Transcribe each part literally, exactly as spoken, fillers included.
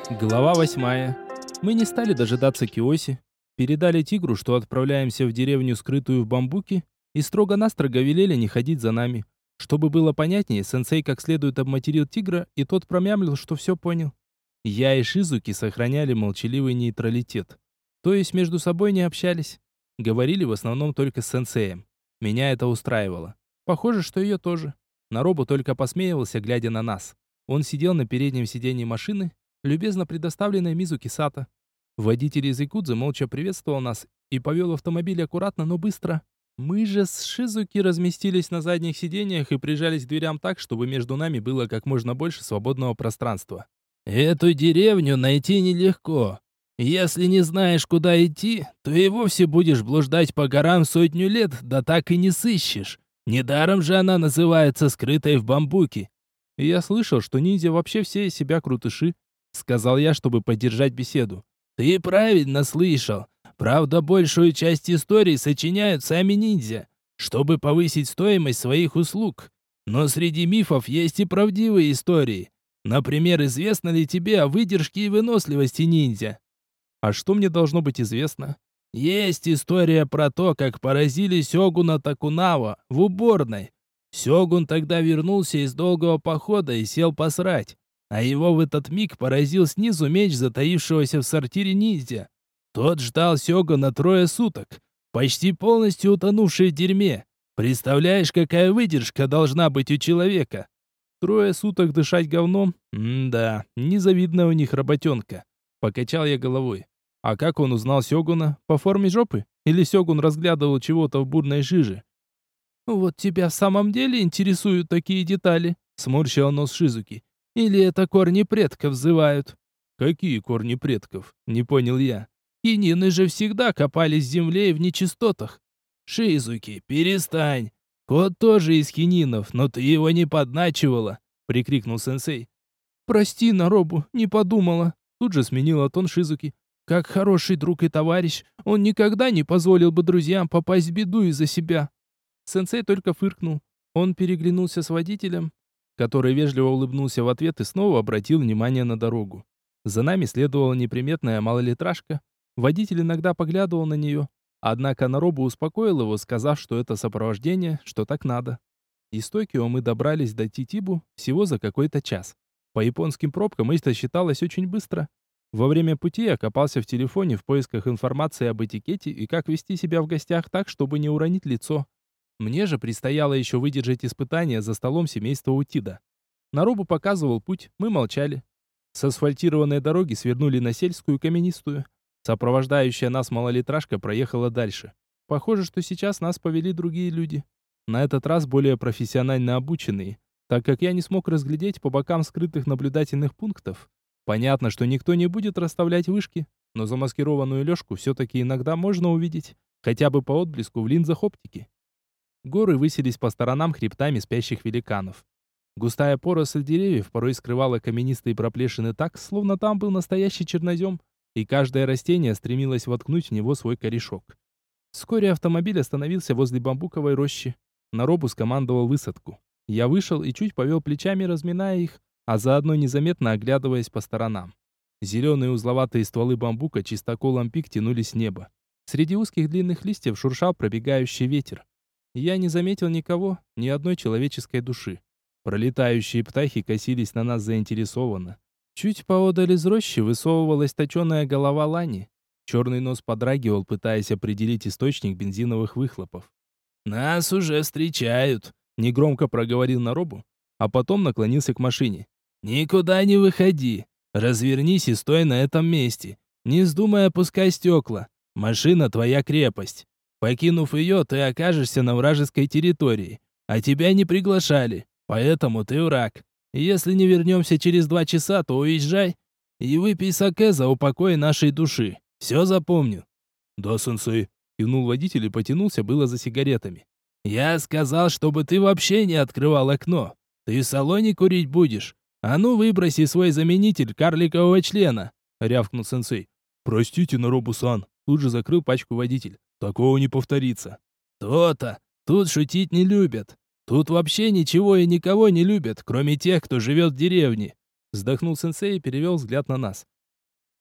Глава восьмая. Мы не стали дожидаться Киоси, передали тигру, что отправляемся в деревню, скрытую в бамбуке, и строго-настрого велели не ходить за нами. Чтобы было понятнее, сенсей как следует обматерил тигра, и тот промямлил, что все понял. Я и Шизуки сохраняли молчаливый нейтралитет. То есть между собой не общались. Говорили в основном только с сенсеем. Меня это устраивало. Похоже, что ее тоже. Наробу только посмеивался, глядя на нас. Он сидел на переднем сиденье машины, любезно предоставленной Мизуки Сато. Водитель из Якудзы молча приветствовал нас и повел автомобиль аккуратно, но быстро. Мы же с Шизуки разместились на задних сиденьях и прижались к дверям так, чтобы между нами было как можно больше свободного пространства. «Эту деревню найти нелегко. Если не знаешь, куда идти, то и вовсе будешь блуждать по горам сотню лет, да так и не сыщешь. Недаром же она называется скрытой в бамбуке». Я слышал, что ниндзя вообще все из себя крутыши, сказал я, чтобы поддержать беседу. Ты правильно слышал. Правда, большую часть истории сочиняют сами ниндзя, чтобы повысить стоимость своих услуг. Но среди мифов есть и правдивые истории. Например, известно ли тебе о выдержке и выносливости ниндзя? А что мне должно быть известно? Есть история про то, как поразили сёгуна Такунава в уборной. Сёгун тогда вернулся из долгого похода и сел посрать. А его в этот миг поразил снизу меч затаившегося в сортире ниндзя. Тот ждал сёгуна трое суток, почти полностью утонувший в дерьме. Представляешь, какая выдержка должна быть у человека? Трое суток дышать говном? М-да, незавидная у них работенка. Покачал я головой. А как он узнал сёгуна? По форме жопы? Или сёгун разглядывал чего-то в бурной жиже? Вот тебя в самом деле интересуют такие детали? Сморщил нос Шизуки. Или это корни предков взывают? Какие корни предков? Не понял я. Кинины же всегда копались в земле и в нечистотах. Шизуки, перестань. Кот тоже из хининов, но ты его не подначивала, прикрикнул сенсей. Прости, Наробу, не подумала. Тут же сменила тон Шизуки. Как хороший друг и товарищ, он никогда не позволил бы друзьям попасть в беду из-за себя. Сенсей только фыркнул. Он переглянулся с водителем, который вежливо улыбнулся в ответ и снова обратил внимание на дорогу. За нами следовала неприметная малолитражка. Водитель иногда поглядывал на нее. Однако Наробу успокоил его, сказав, что это сопровождение, что так надо. Из Токио мы добрались до Титибу всего за какой-то час. По японским пробкам это считалось очень быстро. Во время пути я копался в телефоне в поисках информации об этикете и как вести себя в гостях так, чтобы не уронить лицо. Мне же предстояло еще выдержать испытания за столом семейства Утида. Наробу показывал путь, мы молчали. С асфальтированной дороги свернули на сельскую каменистую. Сопровождающая нас малолитражка проехала дальше. Похоже, что сейчас нас повели другие люди. На этот раз более профессионально обученные, так как я не смог разглядеть по бокам скрытых наблюдательных пунктов. Понятно, что никто не будет расставлять вышки, но замаскированную лёжку все-таки иногда можно увидеть, хотя бы по отблеску в линзах оптики. Горы высились по сторонам хребтами спящих великанов. Густая поросль деревьев порой скрывала каменистые проплешины так, словно там был настоящий чернозем, и каждое растение стремилось воткнуть в него свой корешок. Вскоре автомобиль остановился возле бамбуковой рощи. Наробу скомандовал высадку. Я вышел и чуть повел плечами, разминая их, а заодно незаметно оглядываясь по сторонам. Зеленые узловатые стволы бамбука чистоколом пик тянулись с неба. Среди узких длинных листьев шуршал пробегающий ветер. Я не заметил никого, ни одной человеческой души. Пролетающие птахи косились на нас заинтересованно. Чуть поодаль из рощи высовывалась точеная голова лани. Черный нос подрагивал, пытаясь определить источник бензиновых выхлопов. «Нас уже встречают», — негромко проговорил Наробу, а потом наклонился к машине. «Никуда не выходи. Развернись и стой на этом месте. Не вздумай опускай стекла. Машина — твоя крепость. Покинув ее, ты окажешься на вражеской территории, а тебя не приглашали, поэтому ты враг. Если не вернемся через два часа, то уезжай и выпей саке за упокой нашей души. Все запомню». «Да, сенсей», — кивнул водитель и потянулся было за сигаретами. «Я сказал, чтобы ты вообще не открывал окно. Ты в салоне курить будешь. А ну выброси свой заменитель карликового члена», — рявкнул сенсей. «Простите, Наробу-сан», — тут же закрыл пачку водитель. «Такого не повторится». «То-то. Тут шутить не любят. Тут вообще ничего и никого не любят, кроме тех, кто живет в деревне», — вздохнул сенсей и перевел взгляд на нас.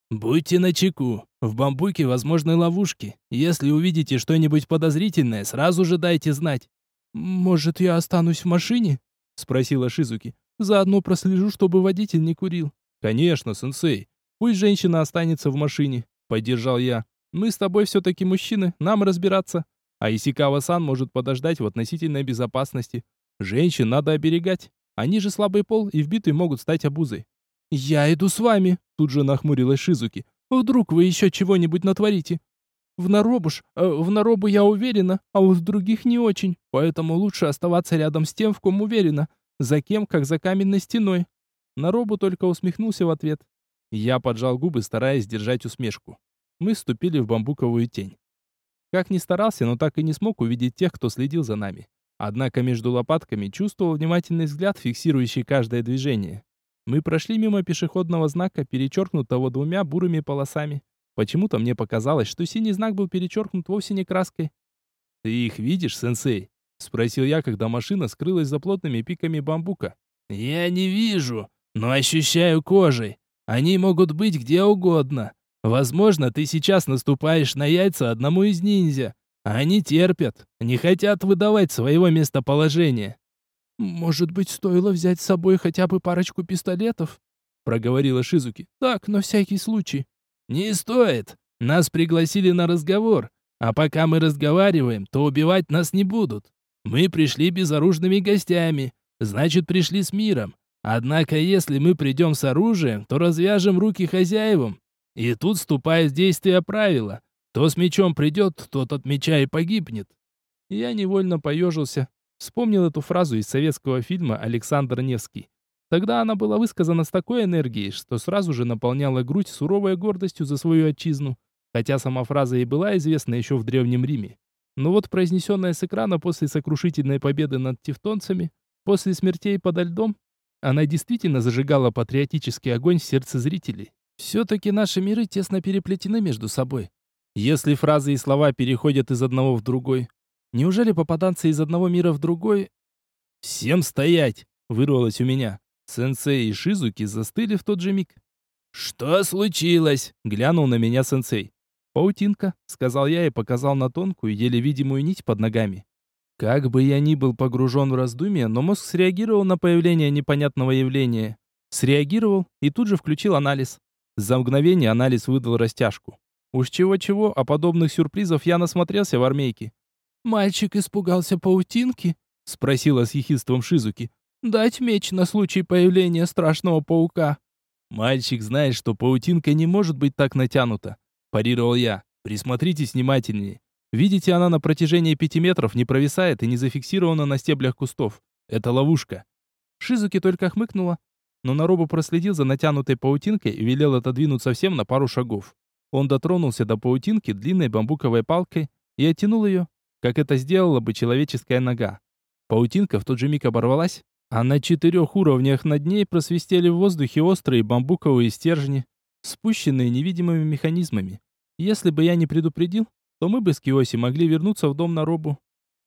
Будьте начеку. В бамбуке возможны ловушки. Если увидите что-нибудь подозрительное, сразу же дайте знать. Может, я останусь в машине? Спросила Шизуки. Заодно прослежу, чтобы водитель не курил. Конечно, сенсей. Пусть женщина останется в машине, поддержал я. Мы с тобой все-таки мужчины, нам разбираться. А Исикава-сан может подождать в относительной безопасности. Женщин надо оберегать. Они же слабый пол и вбитые могут стать обузой. «Я иду с вами», — тут же нахмурилась Шизуки. «Вдруг вы еще чего-нибудь натворите?» «В Наробуш, э, в Наробу я уверена, а вот в других не очень, поэтому лучше оставаться рядом с тем, в ком уверена. За кем, как за каменной стеной». Наробу только усмехнулся в ответ. Я поджал губы, стараясь сдержать усмешку. Мы вступили в бамбуковую тень. Как ни старался, но так и не смог увидеть тех, кто следил за нами. Однако между лопатками чувствовал внимательный взгляд, фиксирующий каждое движение. Мы прошли мимо пешеходного знака, перечеркнутого двумя бурыми полосами. Почему-то мне показалось, что синий знак был перечеркнут вовсе не краской. «Ты их видишь, сенсей?» — спросил я, когда машина скрылась за плотными пиками бамбука. «Я не вижу, но ощущаю кожей. Они могут быть где угодно. Возможно, ты сейчас наступаешь на яйца одному из ниндзя. Они терпят, не хотят выдавать своего местоположения». «Может быть, стоило взять с собой хотя бы парочку пистолетов?» — проговорила Шизуки. «Так, на всякий случай». «Не стоит. Нас пригласили на разговор. А пока мы разговариваем, то убивать нас не будут. Мы пришли безоружными гостями. Значит, пришли с миром. Однако, если мы придем с оружием, то развяжем руки хозяевам. И тут вступает в действие правило. Кто с мечом придет, тот от меча и погибнет». Я невольно поежился. Вспомнил эту фразу из советского фильма «Александр Невский». Тогда она была высказана с такой энергией, что сразу же наполняла грудь суровой гордостью за свою отчизну, хотя сама фраза и была известна еще в Древнем Риме. Но вот произнесенная с экрана после сокрушительной победы над тевтонцами, после смертей подо льдом, она действительно зажигала патриотический огонь в сердце зрителей. Все-таки наши миры тесно переплетены между собой. Если фразы и слова переходят из одного в другой, неужели попаданцы из одного мира в другой... «Всем стоять!» — вырвалось у меня. Сенсей и Шизуки застыли в тот же миг. «Что случилось?» — глянул на меня сенсей. «Паутинка», — сказал я и показал на тонкую, еле видимую нить под ногами. Как бы я ни был погружен в раздумья, но мозг среагировал на появление непонятного явления. Среагировал и тут же включил анализ. За мгновение анализ выдал растяжку. Уж чего-чего, а подобных сюрпризов я насмотрелся в армейке. «Мальчик испугался паутинки?» — спросила с ехидством Шизуки. «Дать меч на случай появления страшного паука». «Мальчик знает, что паутинка не может быть так натянута», — парировал я. «Присмотритесь внимательнее. Видите, она на протяжении пяти метров не провисает и не зафиксирована на стеблях кустов. Это ловушка». Шизуки только хмыкнула, но Наробу проследил за натянутой паутинкой и велел отодвинуться всем на пару шагов. Он дотронулся до паутинки длинной бамбуковой палкой и оттянул ее, как это сделала бы человеческая нога. Паутинка в тот же миг оборвалась, а на четырех уровнях над ней просвистели в воздухе острые бамбуковые стержни, спущенные невидимыми механизмами. Если бы я не предупредил, то мы бы с Киоси могли вернуться в дом Наробу.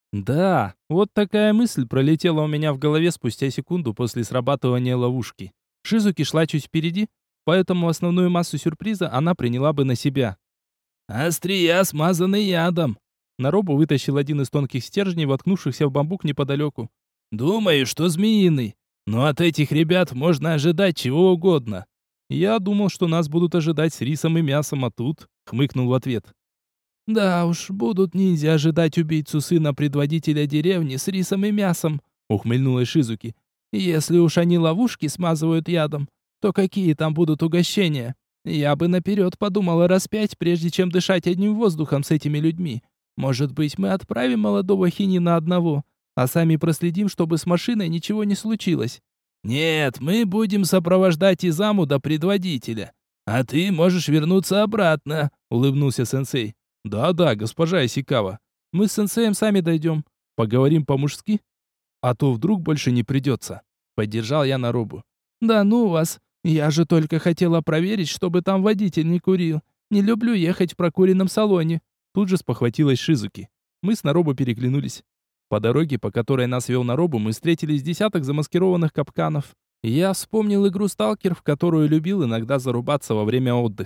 Да, вот такая мысль пролетела у меня в голове спустя секунду после срабатывания ловушки. Шизуки шла чуть впереди, поэтому основную массу сюрприза она приняла бы на себя. «Острия смазаны ядом!» Наробу вытащил один из тонких стержней, воткнувшихся в бамбук неподалеку. «Думаю, что змеиный, но от этих ребят можно ожидать чего угодно». «Я думал, что нас будут ожидать с рисом и мясом, а тут...» — хмыкнул в ответ. «Да уж, будут ниндзя ожидать убийцу сына предводителя деревни с рисом и мясом», — ухмыльнулась Шизуки. «Если уж они ловушки смазывают ядом, то какие там будут угощения? Я бы наперед подумала раз пять, прежде чем дышать одним воздухом с этими людьми. Может быть, мы отправим молодого хинина одного, а сами проследим, чтобы с машиной ничего не случилось?» «Нет, мы будем сопровождать Изаму до предводителя, а ты можешь вернуться обратно», — улыбнулся сенсей. «Да-да, госпожа Исикава, мы с сенсеем сами дойдем. Поговорим по-мужски, а то вдруг больше не придется». Поддержал я Наробу. «Да ну вас, я же только хотела проверить, чтобы там водитель не курил. Не люблю ехать в прокуренном салоне». Тут же спохватилась Шизуки. Мы с Наробу переглянулись. По дороге, по которой нас вел Наробу, мы встретили с десяток замаскированных капканов. Я вспомнил игру «Сталкер», в которую любил иногда зарубаться во время отдыха.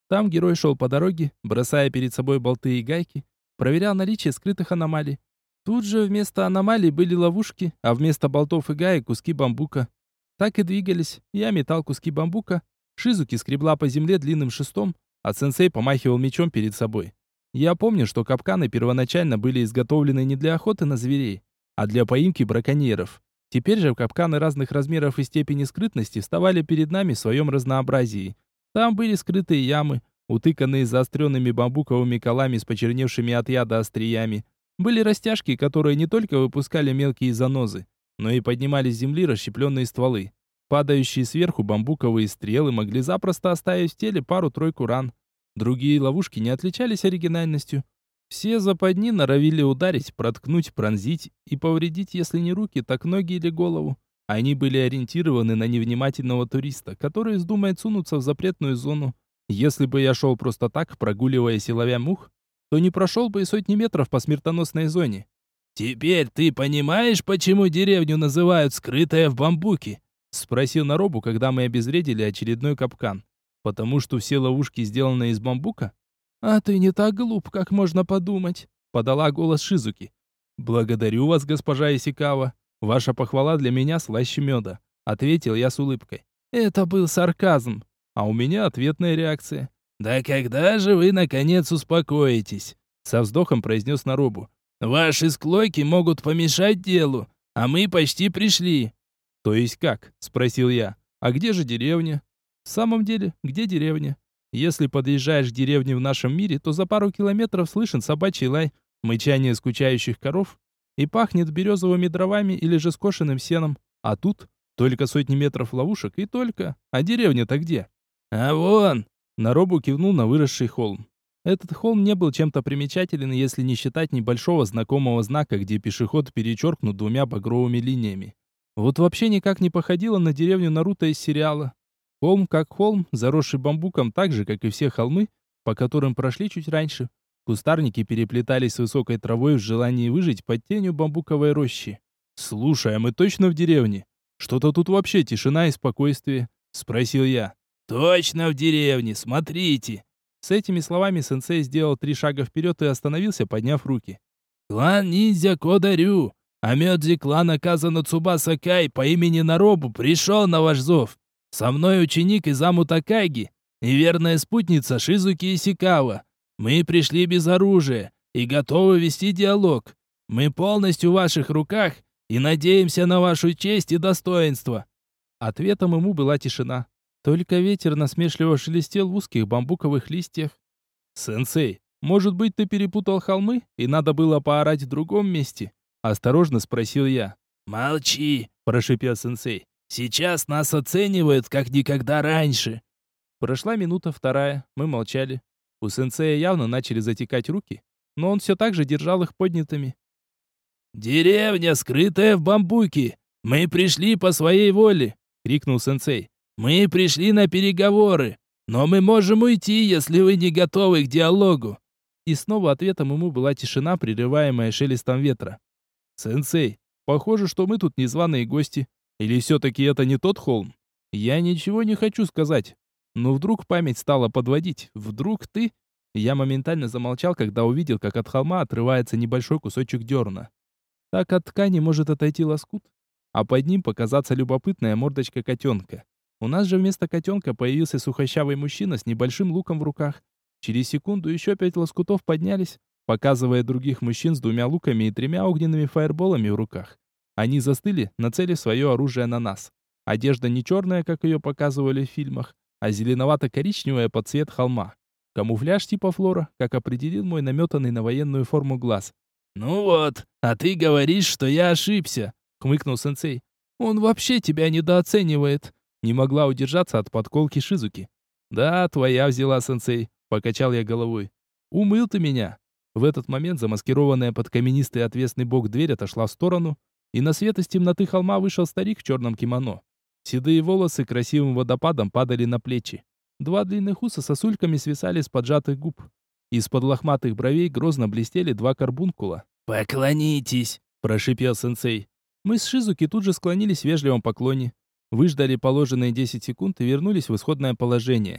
Там герой шел по дороге, бросая перед собой болты и гайки, проверял наличие скрытых аномалий. Тут же вместо аномалий были ловушки, а вместо болтов и гаек куски бамбука. Так и двигались. Я метал куски бамбука, Шизуки скребла по земле длинным шестом, а сенсей помахивал мечом перед собой. Я помню, что капканы первоначально были изготовлены не для охоты на зверей, а для поимки браконьеров. Теперь же капканы разных размеров и степени скрытности вставали перед нами в своем разнообразии. Там были скрытые ямы, утыканные заостренными бамбуковыми колами с почерневшими от яда остриями. Были растяжки, которые не только выпускали мелкие занозы, но и поднимали с земли расщепленные стволы. Падающие сверху бамбуковые стрелы могли запросто оставить в теле пару-тройку ран. Другие ловушки не отличались оригинальностью. Все западни норовили ударить, проткнуть, пронзить и повредить, если не руки, так ноги или голову. Они были ориентированы на невнимательного туриста, который вздумает сунуться в запретную зону. Если бы я шел просто так, прогуливаясь и ловя мух, то не прошел бы и сотни метров по смертоносной зоне. «Теперь ты понимаешь, почему деревню называют «скрытая в бамбуке»?» — спросил Наробу, когда мы обезвредили очередной капкан. «Потому что все ловушки сделаны из бамбука?» «А ты не так глуп, как можно подумать», — подала голос Шизуки. «Благодарю вас, госпожа Исикава. Ваша похвала для меня слаще меда», — ответил я с улыбкой. Это был сарказм, а у меня ответная реакция. «Да когда же вы, наконец, успокоитесь?» — со вздохом произнес Наробу. «Ваши склоки могут помешать делу, а мы почти пришли». «То есть как?» — спросил я. «А где же деревня?» «В самом деле, где деревня?» Если подъезжаешь к деревне в нашем мире, то за пару километров слышен собачий лай, мычание скучающих коров и пахнет березовыми дровами или же скошенным сеном. А тут только сотни метров ловушек и только. А деревня-то где? «А вон!» — Наробу кивнул на выросший холм. Этот холм не был чем-то примечателен, если не считать небольшого знакомого знака, где пешеход перечеркнут двумя багровыми линиями. Вот вообще никак не походило на деревню Наруто из сериала. Холм как холм, заросший бамбуком так же, как и все холмы, по которым прошли чуть раньше. Кустарники переплетались с высокой травой в желании выжить под тенью бамбуковой рощи. «Слушай, а мы точно в деревне? Что-то тут вообще тишина и спокойствие», — спросил я. «Точно в деревне, смотрите!» С этими словами сенсей сделал три шага вперед и остановился, подняв руки. «Клан ниндзя Кодарю, Амёдзи клана Казано Цубаса Кай по имени Наробу пришел на ваш зов. Со мной ученик Изаму Такаги и верная спутница Шизуки Исикава. Мы пришли без оружия и готовы вести диалог. Мы полностью в ваших руках и надеемся на вашу честь и достоинство». Ответом ему была тишина. Только ветер насмешливо шелестел в узких бамбуковых листьях. «Сенсей, может быть, ты перепутал холмы и надо было поорать в другом месте?» Осторожно спросил я. «Молчи!» – прошипел сенсей. «Сейчас нас оценивают, как никогда раньше». Прошла минута вторая, мы молчали. У сенсея явно начали затекать руки, но он все так же держал их поднятыми. «Деревня, скрытая в бамбуке! Мы пришли по своей воле!» — крикнул сенсей. «Мы пришли на переговоры, но мы можем уйти, если вы не готовы к диалогу». И снова ответом ему была тишина, прерываемая шелестом ветра. «Сенсей, похоже, что мы тут незваные гости. Или все-таки это не тот холм? Я ничего не хочу сказать. Но вдруг память стала подводить. Вдруг ты...» Я моментально замолчал, когда увидел, как от холма отрывается небольшой кусочек дерна. Так от ткани может отойти лоскут, а под ним показаться любопытная мордочка котенка. У нас же вместо котенка появился сухощавый мужчина с небольшим луком в руках. Через секунду еще пять лоскутов поднялись, показывая других мужчин с двумя луками и тремя огненными фаерболами в руках. Они застыли, нацелив свое оружие на нас. Одежда не черная, как ее показывали в фильмах, а зеленовато-коричневая под цвет холма. Камуфляж типа флора, как определил мой наметанный на военную форму глаз. «Ну вот, а ты говоришь, что я ошибся», — хмыкнул сенсей. «Он вообще тебя недооценивает», — не могла удержаться от подколки Шизуки. «Да, твоя взяла, сенсей», — покачал я головой. «Умыл ты меня». В этот момент замаскированная под каменистый отвесный бок дверь отошла в сторону, и на свет из темноты холма вышел старик в черном кимоно. Седые волосы красивым водопадом падали на плечи. Два длинных уса сосульками свисали с поджатых губ. Из-под лохматых бровей грозно блестели два карбункула. «Поклонитесь!» – прошипел сенсей. Мы с Шизуки тут же склонились в вежливом поклоне. Выждали положенные десять секунд и вернулись в исходное положение.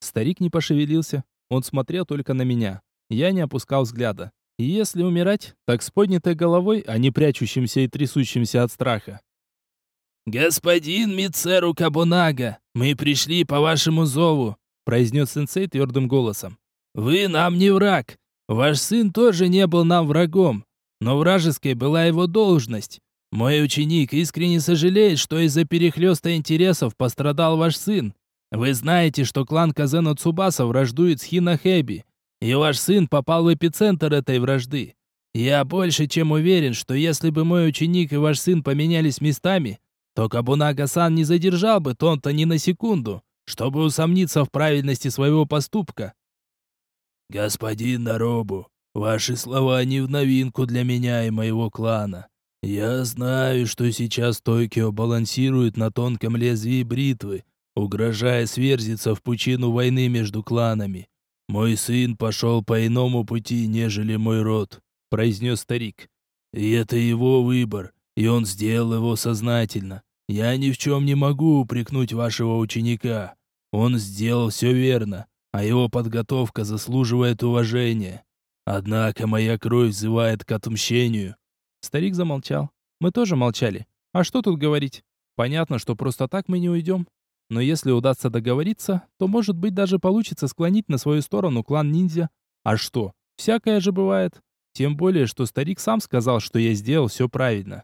Старик не пошевелился, он смотрел только на меня. Я не опускал взгляда. И если умирать, так с поднятой головой, а не прячущимся и трясущимся от страха. «Господин Мицеру Кабунага, мы пришли по вашему зову», произнес сенсей твердым голосом. «Вы нам не враг. Ваш сын тоже не был нам врагом, но вражеской была его должность. Мой ученик искренне сожалеет, что из-за перехлёста интересов пострадал ваш сын. Вы знаете, что клан Казено Цубаса враждует с Хинахэби, и ваш сын попал в эпицентр этой вражды. Я больше чем уверен, что если бы мой ученик и ваш сын поменялись местами, то Кабунага-сан не задержал бы Тонта ни на секунду, чтобы усомниться в правильности своего поступка». «Господин Наробу, ваши слова не в новинку для меня и моего клана. Я знаю, что сейчас Токио балансирует на тонком лезвии бритвы, угрожая сверзиться в пучину войны между кланами. Мой сын пошел по иному пути, нежели мой род», — произнес старик. «И это его выбор, и он сделал его сознательно. Я ни в чем не могу упрекнуть вашего ученика. Он сделал все верно, а его подготовка заслуживает уважения. Однако моя кровь взывает к отмщению». Старик замолчал. Мы тоже молчали. А что тут говорить? Понятно, что просто так мы не уйдем. Но если удастся договориться, то, может быть, даже получится склонить на свою сторону клан ниндзя. А что? Всякое же бывает. Тем более, что старик сам сказал, что я сделал все правильно.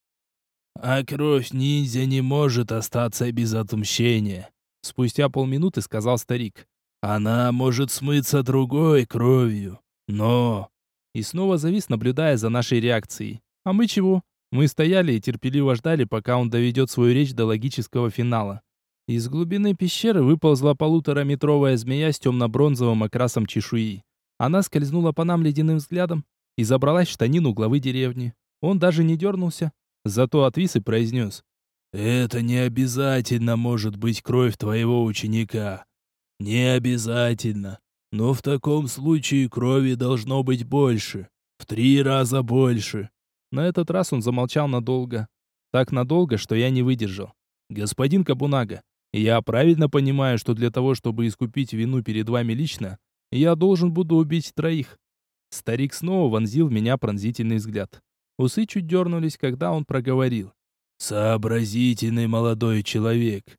«А кровь ниндзя не может остаться без отмщения», — спустя полминуты сказал старик. «Она может смыться другой кровью, но...» И снова завис, наблюдая за нашей реакцией. А мы чего? Мы стояли и терпеливо ждали, пока он доведет свою речь до логического финала. Из глубины пещеры выползла полутораметровая змея с темно-бронзовым окрасом чешуи. Она скользнула по нам ледяным взглядом и забралась в штанину главы деревни. Он даже не дернулся, зато отвис и произнес: «Это не обязательно может быть кровь твоего ученика. Не обязательно. Но в таком случае крови должно быть больше. В три раза больше». На этот раз он замолчал надолго. Так надолго, что я не выдержал. «Господин Кабунага, я правильно понимаю, что для того, чтобы искупить вину перед вами лично, я должен буду убить троих?» Старик снова вонзил в меня пронзительный взгляд. Усы чуть дернулись, когда он проговорил: «Сообразительный молодой человек.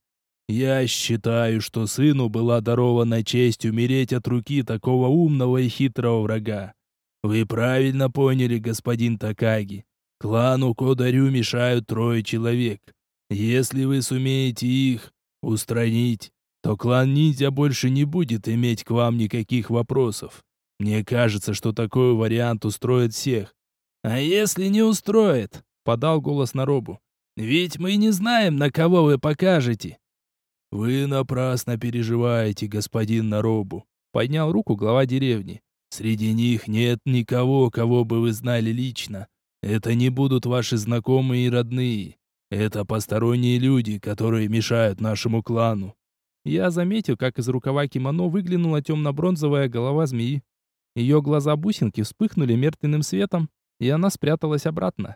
Я считаю, что сыну была дарована честь умереть от руки такого умного и хитрого врага. Вы правильно поняли, господин Такаги. Клану Кодарю мешают трое человек. Если вы сумеете их устранить, то клан ниндзя больше не будет иметь к вам никаких вопросов. Мне кажется, что такой вариант устроит всех». «А если не устроит?» — подал голос Наробу. «Ведь мы не знаем, на кого вы покажете». «Вы напрасно переживаете, господин Наробу», — поднял руку глава деревни. «Среди них нет никого, кого бы вы знали лично. Это не будут ваши знакомые и родные. Это посторонние люди, которые мешают нашему клану». Я заметил, как из рукава кимоно выглянула темно-бронзовая голова змеи. Ее глаза-бусинки вспыхнули мертвенным светом, и она спряталась обратно.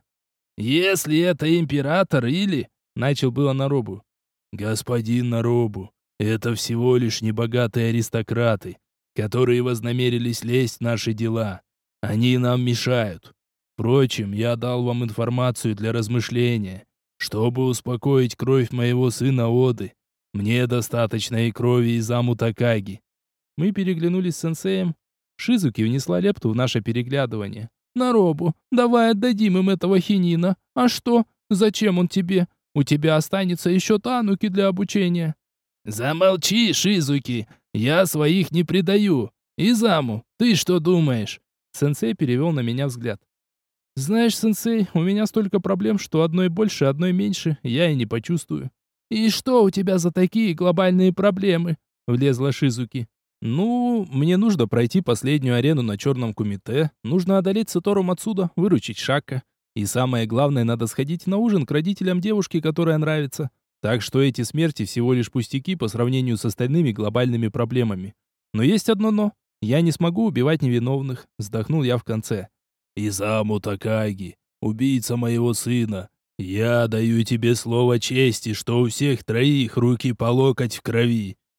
«Если это император или...» — начал было Наробу. «Господин Наробу, это всего лишь небогатые аристократы, которые вознамерились лезть в наши дела. Они нам мешают. Впрочем, я дал вам информацию для размышления. Чтобы успокоить кровь моего сына Оды, мне достаточно и крови Изаму Такаги». Мы переглянулись с сенсеем. Шизуки внесла лепту в наше переглядывание. «Наробу, давай отдадим им этого хинина. А что? Зачем он тебе? У тебя останется еще тануки для обучения». «Замолчи, Шизуки! Я своих не предаю! Изаму, ты что думаешь?» Сенсей перевел на меня взгляд. «Знаешь, сенсей, у меня столько проблем, что одной больше, одной меньше я и не почувствую». «И что у тебя за такие глобальные проблемы?» — влезла Шизуки. «Ну, мне нужно пройти последнюю арену на Черном Кумите, нужно одолеть Сатору Мацуда, выручить Шакка. И самое главное, надо сходить на ужин к родителям девушки, которая нравится. Так что эти смерти всего лишь пустяки по сравнению с остальными глобальными проблемами. Но есть одно «но». Я не смогу убивать невиновных», — вздохнул я в конце. «Изаму Такаги, убийца моего сына, я даю тебе слово чести, что у всех троих руки по локоть в крови.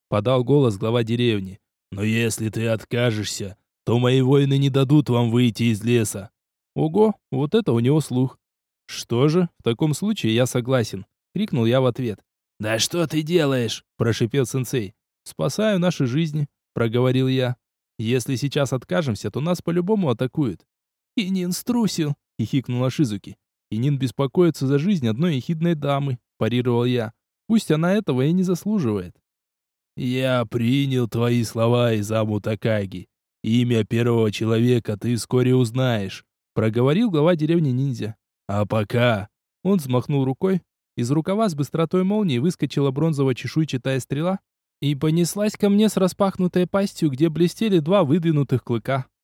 подал голос глава деревни. «Но если ты откажешься, то мои воины не дадут вам выйти из леса». Ого, вот это у него слух. Что же, в таком случае я согласен, крикнул я в ответ. «Да что ты делаешь?» – прошипел сенсей. «Спасаю наши жизни», – проговорил я. «Если сейчас откажемся, то нас по-любому атакуют». «Кинин струсил», – хихикнула Шизуки. «Кинин беспокоится за жизнь одной ехидной дамы», – парировал я. «Пусть она этого и не заслуживает». «Я принял твои слова, Изаму Такаги. Имя первого человека ты вскоре узнаешь», – проговорил глава деревни ниндзя. «А пока...» Он взмахнул рукой. Из рукава с быстротой молнии выскочила бронзово-чешуйчатая стрела и понеслась ко мне с распахнутой пастью, где блестели два выдвинутых клыка.